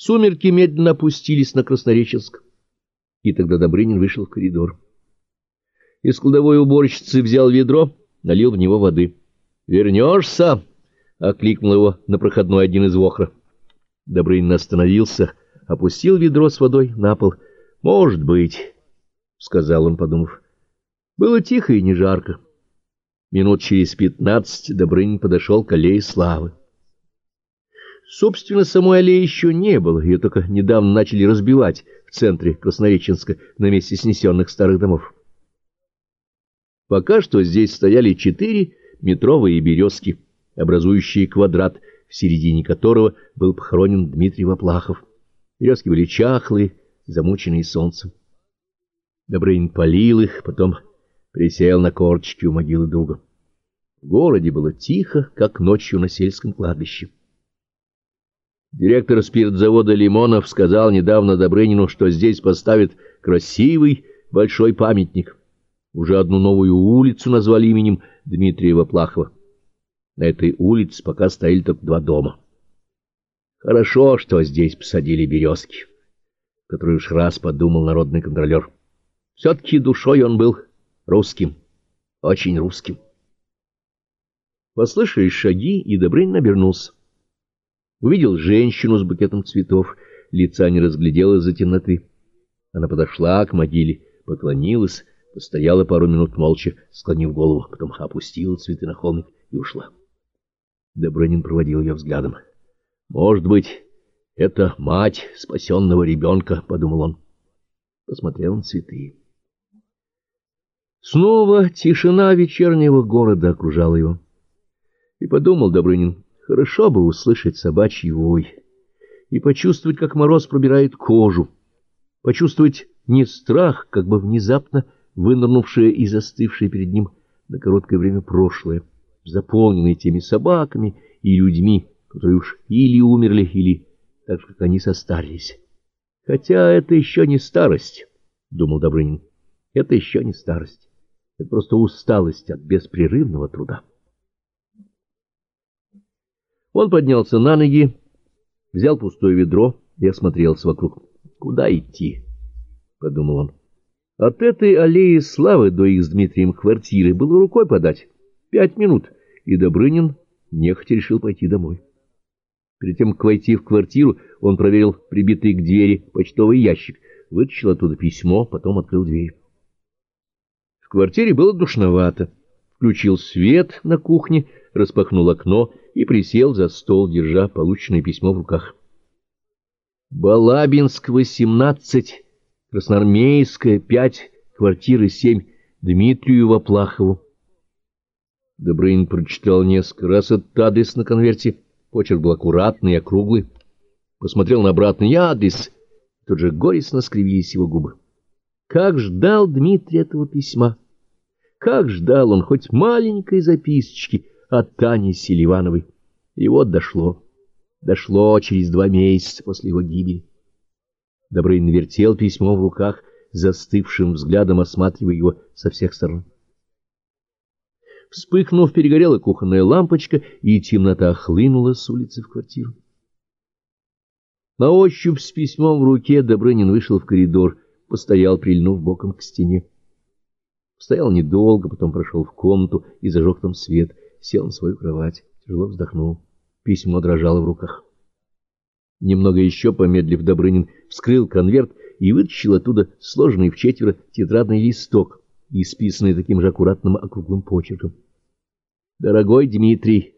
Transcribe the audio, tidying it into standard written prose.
Сумерки медленно опустились на Краснореченск, и тогда Добрынин вышел в коридор. Из кладовой уборщицы взял ведро, налил в него воды. «Вернешься?» — окликнул его на проходной один из вохра. Добрынин остановился, опустил ведро с водой на пол. «Может быть», — сказал он, подумав. Было тихо и не жарко. Минут через 15 Добрынин подошел к аллее Славы. Собственно, самой аллеи еще не было, ее только недавно начали разбивать в центре Краснореченска на месте снесенных старых домов. Пока что здесь стояли 4 метровые березки, образующие квадрат, в середине которого был похоронен Дмитрий Воплахов. Березки были чахлые, замученные солнцем. Добрынин полил их, потом присел на корточки у могилы друга. В городе было тихо, как ночью на сельском кладбище. Директор спиртзавода Лимонов сказал недавно Добрынину, что здесь поставят красивый большой памятник. Уже одну новую улицу назвали именем Дмитрия Воплахова. На этой улице пока стояли только 2 дома. Хорошо, что здесь посадили березки, в которые уж раз подумал народный контролер. Все-таки душой он был русским, очень русским. Послышались шаги, и Добрынин обернулся. Увидел женщину с букетом цветов, лица не разглядел из-за темноты. Она подошла к могиле, поклонилась, постояла пару минут молча, склонив голову, потом опустила цветы на холмик и ушла. Добрынин проводил ее взглядом. «Может быть, это мать спасенного ребенка», — подумал он. Посмотрел на цветы. Снова тишина вечернего города окружала его. И подумал Добрынин, хорошо бы услышать собачий вой и почувствовать, как мороз пробирает кожу, почувствовать не страх, как бы внезапно вынырнувшее и застывшее перед ним на короткое время прошлое, заполненное теми собаками и людьми, которые уж или умерли, или так же, как они, состарились. Хотя это еще не старость, — думал Добрынин, — это еще не старость, это просто усталость от беспрерывного труда. Он поднялся на ноги, взял пустое ведро и осмотрелся вокруг. «Куда идти?» — подумал он. От этой аллеи Славы до их с Дмитрием квартиры было рукой подать. 5 минут, и Добрынин нехотя решил пойти домой. Перед тем, как войти в квартиру, он проверил прибитый к двери почтовый ящик, вытащил оттуда письмо, потом открыл дверь. В квартире было душновато. Включил свет на кухне, распахнул окно и присел за стол, держа полученное письмо в руках. Балабинск, 18, Красноармейская, 5, квартира 7, Дмитрию Воплахову. Добрынин прочитал несколько раз этот адрес на конверте, почерк был аккуратный и округлый. Посмотрел на обратный адрес, тут же горестно скривились его губы. Как ждал Дмитрий этого письма! Как ждал он хоть маленькой записочки от Тани Селивановой. И вот дошло. Дошло через 2 месяца после его гибели. Добрынин вертел письмо в руках, застывшим взглядом осматривая его со всех сторон. Вспыхнув, перегорела кухонная лампочка, и темнота хлынула с улицы в квартиру. На ощупь с письмом в руке Добрынин вышел в коридор, постоял, прильнув боком к стене. Стоял недолго, потом прошел в комнату и зажег там свет, сел на свою кровать, тяжело вздохнул. Письмо дрожало в руках. Немного еще помедлив, Добрынин вскрыл конверт и вытащил оттуда сложенный в 4 тетрадный листок, исписанный таким же аккуратным округлым почерком. «Дорогой Дмитрий,